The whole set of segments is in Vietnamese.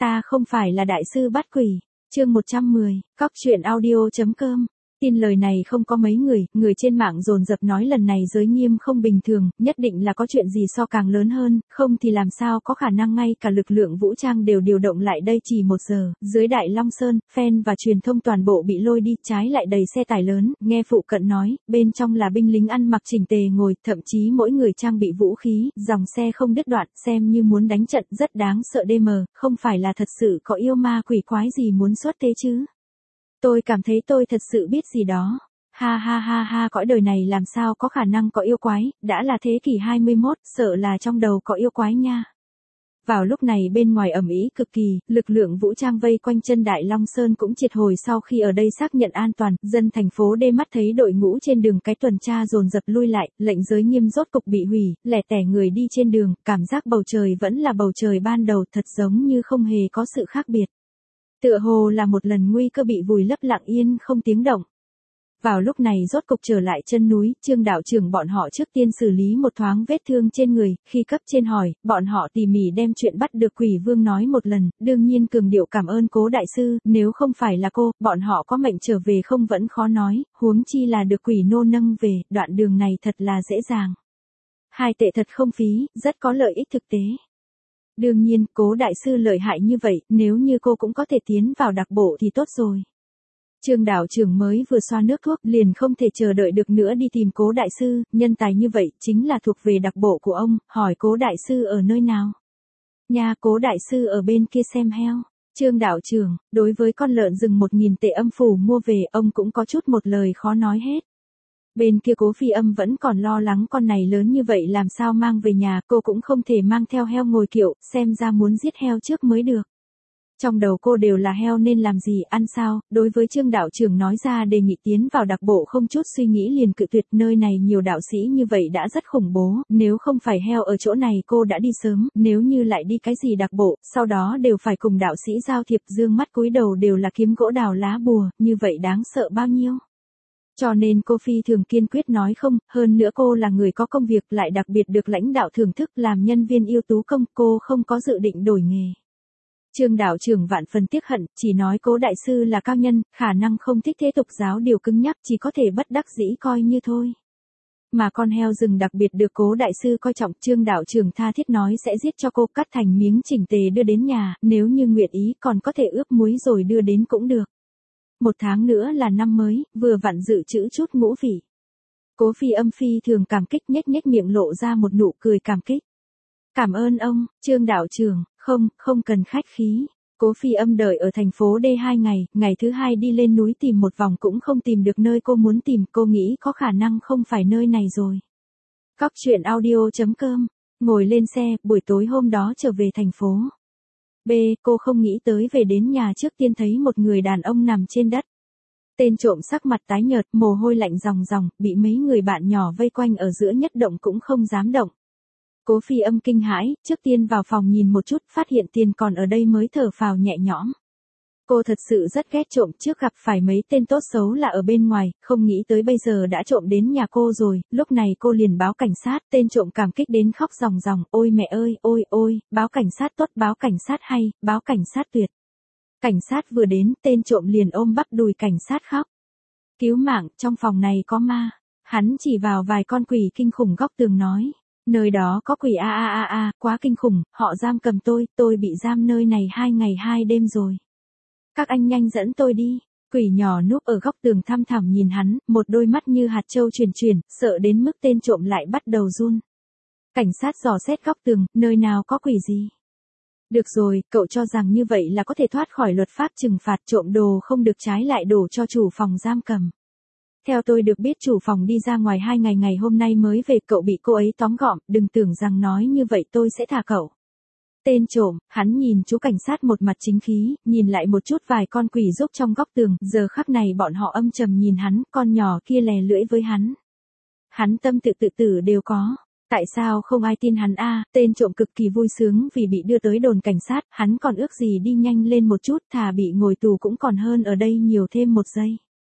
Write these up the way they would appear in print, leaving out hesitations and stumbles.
ta không phải là đại sư bắt quỷ. Chương 110, Cóc truyện audio.com. Tin lời này không có mấy người trên mạng dồn dập nói lần này giới nghiêm không bình thường, nhất định là có chuyện gì so càng lớn hơn, không thì làm sao có khả năng ngay cả lực lượng vũ trang đều điều động lại đây chỉ 1 giờ, dưới Đại Long Sơn, fan và truyền thông toàn bộ bị lôi đi, trái lại đầy xe tải lớn, nghe phụ cận nói, bên trong là binh lính ăn mặc chỉnh tề ngồi, thậm chí mỗi người trang bị vũ khí, dòng xe không đứt đoạn, xem như muốn đánh trận rất đáng sợ DM, không phải là thật sự có yêu ma quỷ quái gì muốn xuất thế chứ. Tôi cảm thấy tôi thật sự biết gì đó. Ha ha ha ha, cõi đời này làm sao có khả năng có yêu quái, đã là thế kỷ 21, sợ là trong đầu có yêu quái nha. Vào lúc này bên ngoài ầm ĩ cực kỳ, lực lượng vũ trang vây quanh chân Đại Long Sơn cũng triệt hồi sau khi ở đây xác nhận an toàn, dân thành phố đê mắt thấy đội ngũ trên đường cái tuần tra dồn dập lui lại, lệnh giới nghiêm rốt cục bị hủy, lẻ tẻ người đi trên đường, cảm giác bầu trời vẫn là bầu trời ban đầu, thật giống như không hề có sự khác biệt. Tựa hồ là một lần nguy cơ bị vùi lấp lặng yên không tiếng động. Vào lúc này rốt cục trở lại chân núi, Trương đạo trưởng bọn họ trước tiên xử lý một thoáng vết thương trên người, khi cấp trên hỏi, bọn họ tỉ mỉ đem chuyện bắt được quỷ vương nói một lần, đương nhiên cường điệu cảm ơn Cố đại sư, nếu không phải là cô, bọn họ có mệnh trở về không vẫn khó nói, huống chi là được quỷ nô nâng về, đoạn đường này thật là dễ dàng. 2 tệ thật không phí, rất có lợi ích thực tế. Đương nhiên, Cố đại sư lợi hại như vậy, nếu như cô cũng có thể tiến vào đặc bộ thì tốt rồi. Trương đạo trưởng mới vừa xoa nước thuốc, liền không thể chờ đợi được nữa đi tìm Cố đại sư, nhân tài như vậy, chính là thuộc về đặc bộ của ông, hỏi Cố đại sư ở nơi nào. Nhà Cố đại sư ở bên kia xem heo. Trương đạo trưởng, đối với con lợn rừng 1.000 tệ âm phủ mua về, ông cũng có chút một lời khó nói hết. Bên kia Cố Phi Âm vẫn còn lo lắng con này lớn như vậy làm sao mang về nhà, cô cũng không thể mang theo heo ngồi kiệu, xem ra muốn giết heo trước mới được. Trong đầu cô đều là heo nên làm gì, ăn sao, đối với Trương đạo trưởng nói ra đề nghị tiến vào đặc bộ không chút suy nghĩ liền cự tuyệt, nơi này nhiều đạo sĩ như vậy đã rất khủng bố, nếu không phải heo ở chỗ này cô đã đi sớm, nếu như lại đi cái gì đặc bộ, sau đó đều phải cùng đạo sĩ giao thiệp, dương mắt cúi đầu đều là kiếm gỗ đào lá bùa, như vậy đáng sợ bao nhiêu. Cho nên cô phi thường kiên quyết nói không, hơn nữa cô là người có công việc lại đặc biệt được lãnh đạo thưởng thức làm nhân viên ưu tú công, cô không có dự định đổi nghề. Trương đạo trưởng vạn phần tiếc hận, chỉ nói Cố đại sư là cao nhân, khả năng không thích thế tục giáo điều cứng nhắc, chỉ có thể bất đắc dĩ coi như thôi. Mà con heo rừng đặc biệt được Cố đại sư coi trọng, Trương đạo trưởng tha thiết nói sẽ giết cho cô, cắt thành miếng chỉnh tề đưa đến nhà, nếu như nguyện ý còn có thể ướp muối rồi đưa đến cũng được. 1 tháng nữa là năm mới, vừa vặn dự trữ chút ngũ vị. Cố Phi Âm phi thường cảm kích, nhếch miệng lộ ra một nụ cười cảm kích. Cảm ơn ông, Trương đạo trưởng, không cần khách khí. Cố Phi Âm đợi ở thành phố D 2 ngày, ngày thứ 2 đi lên núi tìm một vòng cũng không tìm được nơi cô muốn tìm, cô nghĩ có khả năng không phải nơi này rồi. Cóc truyện audio.com, ngồi lên xe, buổi tối hôm đó trở về thành phố. Cô không nghĩ tới về đến nhà trước tiên thấy một người đàn ông nằm trên đất. Tên trộm sắc mặt tái nhợt, mồ hôi lạnh ròng ròng, bị mấy người bạn nhỏ vây quanh ở giữa nhất động cũng không dám động. Cố Phi Âm kinh hãi, trước tiên vào phòng nhìn một chút, phát hiện tiền còn ở đây mới thở phào nhẹ nhõm. Cô thật sự rất ghét trộm, trước gặp phải mấy tên tốt xấu là ở bên ngoài, không nghĩ tới bây giờ đã trộm đến nhà cô rồi, lúc này cô liền báo cảnh sát, tên trộm cảm kích đến khóc ròng ròng, ôi mẹ ơi, ôi, báo cảnh sát tốt, báo cảnh sát hay, báo cảnh sát tuyệt. Cảnh sát vừa đến, tên trộm liền ôm bắp đùi cảnh sát khóc. Cứu mạng, trong phòng này có ma. Hắn chỉ vào vài con quỷ kinh khủng góc tường nói. Nơi đó có quỷ quá kinh khủng, họ giam cầm tôi bị giam nơi này 2 ngày 2 đêm rồi. Các anh nhanh dẫn tôi đi. Quỷ nhỏ núp ở góc tường thăm thẳm nhìn hắn, một đôi mắt như hạt châu chuyển, sợ đến mức tên trộm lại bắt đầu run. Cảnh sát dò xét góc tường, nơi nào có quỷ gì. Được rồi, cậu cho rằng như vậy là có thể thoát khỏi luật pháp trừng phạt, trộm đồ không được trái lại đổ cho chủ phòng giam cầm. Theo tôi được biết chủ phòng đi ra ngoài 2 ngày, ngày hôm nay mới về, cậu bị cô ấy tóm gọn, đừng tưởng rằng nói như vậy tôi sẽ thả cậu. Tên trộm, hắn nhìn chú cảnh sát một mặt chính khí, nhìn lại một chút vài con quỷ rúc trong góc tường, giờ khắc này bọn họ âm trầm nhìn hắn, con nhỏ kia lè lưỡi với hắn. Hắn tâm tự tử đều có. Tại sao không ai tin hắn tên trộm cực kỳ vui sướng vì bị đưa tới đồn cảnh sát, hắn còn ước gì đi nhanh lên một chút, thà bị ngồi tù cũng còn hơn ở đây nhiều thêm 1 giây.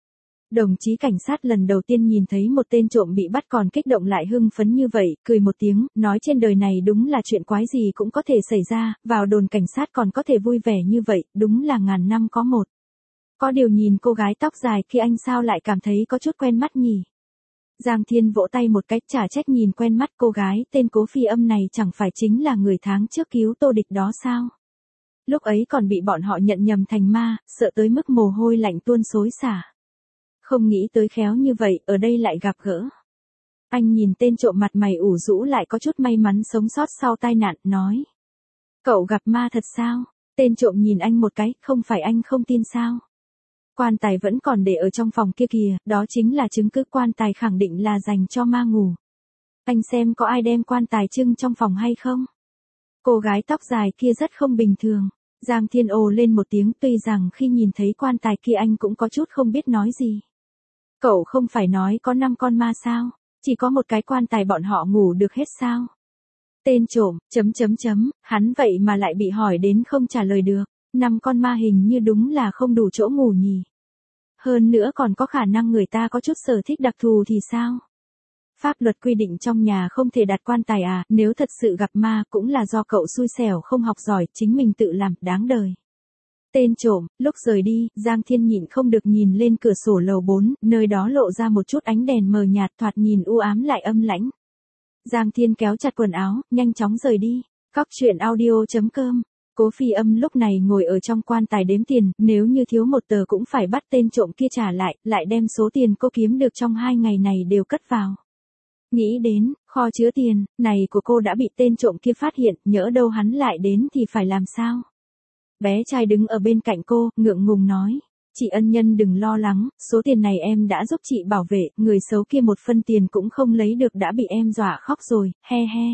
Đồng chí cảnh sát lần đầu tiên nhìn thấy một tên trộm bị bắt còn kích động lại hưng phấn như vậy, cười một tiếng, nói trên đời này đúng là chuyện quái gì cũng có thể xảy ra, vào đồn cảnh sát còn có thể vui vẻ như vậy, đúng là ngàn năm có một. Có điều nhìn cô gái tóc dài kia anh sao lại cảm thấy có chút quen mắt nhỉ? Giang Thiên vỗ tay một cái, chả trách nhìn quen mắt, cô gái tên Cố Phi Âm này chẳng phải chính là người tháng trước cứu Tô Địch đó sao? Lúc ấy còn bị bọn họ nhận nhầm thành ma, sợ tới mức mồ hôi lạnh tuôn xối xả. Không nghĩ tới khéo như vậy, ở đây lại gặp gỡ. Anh nhìn tên trộm mặt mày ủ rũ lại có chút may mắn sống sót sau tai nạn, nói. Cậu gặp ma thật sao? Tên trộm nhìn anh một cái, không phải anh không tin sao? Quan tài vẫn còn để ở trong phòng kia kìa, đó chính là chứng cứ, quan tài khẳng định là dành cho ma ngủ. Anh xem có ai đem quan tài trưng trong phòng hay không? Cô gái tóc dài kia rất không bình thường. Giang Thiên ồ lên một tiếng, tuy rằng khi nhìn thấy quan tài kia anh cũng có chút không biết nói gì. Cậu không phải nói có 5 con ma sao? Chỉ có một cái quan tài bọn họ ngủ được hết sao? Tên trộm, hắn vậy mà lại bị hỏi đến không trả lời được. 5 con ma hình như đúng là không đủ chỗ ngủ nhỉ. Hơn nữa còn có khả năng người ta có chút sở thích đặc thù thì sao? Pháp luật quy định trong nhà không thể đặt quan tài à, nếu thật sự gặp ma cũng là do cậu xui xẻo không học giỏi, chính mình tự làm, đáng đời. Tên trộm, lúc rời đi, Giang Thiên nhịn không được nhìn lên cửa sổ lầu 4, nơi đó lộ ra một chút ánh đèn mờ nhạt thoạt nhìn u ám lại âm lãnh. Giang Thiên kéo chặt quần áo, nhanh chóng rời đi. Cóc truyện audio.com. Cố Phi Âm lúc này ngồi ở trong quan tài đếm tiền, nếu như thiếu một tờ cũng phải bắt tên trộm kia trả lại đem số tiền cô kiếm được trong 2 ngày này đều cất vào. Nghĩ đến, kho chứa tiền, này của cô đã bị tên trộm kia phát hiện, nhỡ đâu hắn lại đến thì phải làm sao? Bé trai đứng ở bên cạnh cô, ngượng ngùng nói. Chị ân nhân đừng lo lắng, số tiền này em đã giúp chị bảo vệ, người xấu kia một phân tiền cũng không lấy được đã bị em dọa khóc rồi, he he.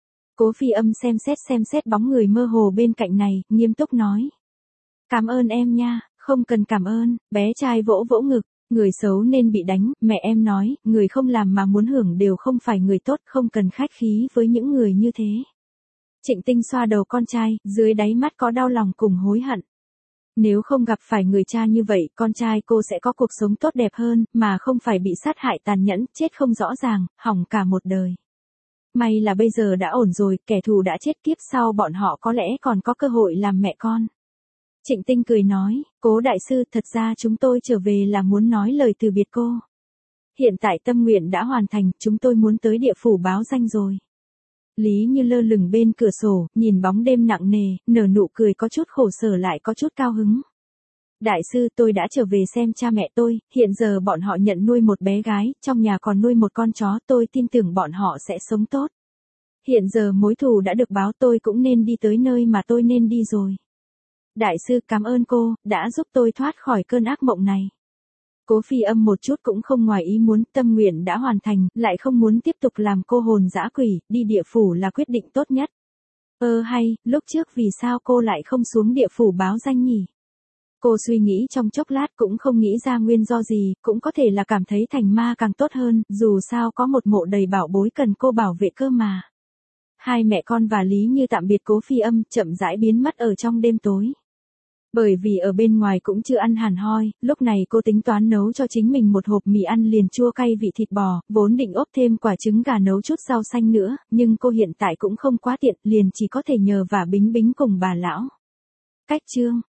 Cố Phi Âm xem xét bóng người mơ hồ bên cạnh này, nghiêm túc nói. Cảm ơn em nha, không cần cảm ơn, bé trai vỗ vỗ ngực. Người xấu nên bị đánh, mẹ em nói, người không làm mà muốn hưởng đều không phải người tốt, không cần khách khí với những người như thế. Trịnh Tinh xoa đầu con trai, dưới đáy mắt có đau lòng cùng hối hận. Nếu không gặp phải người cha như vậy, con trai cô sẽ có cuộc sống tốt đẹp hơn, mà không phải bị sát hại tàn nhẫn, chết không rõ ràng, hỏng cả một đời. May là bây giờ đã ổn rồi, kẻ thù đã chết, kiếp sau bọn họ có lẽ còn có cơ hội làm mẹ con. Trịnh Tinh cười nói, Cố đại sư, thật ra chúng tôi trở về là muốn nói lời từ biệt cô. Hiện tại tâm nguyện đã hoàn thành, chúng tôi muốn tới địa phủ báo danh rồi. Lý Như lơ lửng bên cửa sổ, nhìn bóng đêm nặng nề, nở nụ cười có chút khổ sở lại có chút cao hứng. Đại sư, tôi đã trở về xem cha mẹ tôi, hiện giờ bọn họ nhận nuôi một bé gái, trong nhà còn nuôi một con chó, tôi tin tưởng bọn họ sẽ sống tốt. Hiện giờ mối thù đã được báo, tôi cũng nên đi tới nơi mà tôi nên đi rồi. Đại sư, cảm ơn cô, đã giúp tôi thoát khỏi cơn ác mộng này. Cố Phi Âm một chút cũng không ngoài ý muốn, tâm nguyện đã hoàn thành, lại không muốn tiếp tục làm cô hồn dã quỷ, đi địa phủ là quyết định tốt nhất. Hay, lúc trước vì sao cô lại không xuống địa phủ báo danh nhỉ? Cô suy nghĩ trong chốc lát cũng không nghĩ ra nguyên do gì, cũng có thể là cảm thấy thành ma càng tốt hơn, dù sao có một mộ đầy bảo bối cần cô bảo vệ cơ mà. Hai mẹ con và Lý Như tạm biệt Cố Phi Âm, chậm rãi biến mất ở trong đêm tối. Bởi vì ở bên ngoài cũng chưa ăn hẳn hoi, lúc này cô tính toán nấu cho chính mình một hộp mì ăn liền chua cay vị thịt bò, vốn định ốp thêm quả trứng gà nấu chút rau xanh nữa, nhưng cô hiện tại cũng không quá tiện, liền chỉ có thể nhờ vả Bính Bính cùng bà lão. Cách chương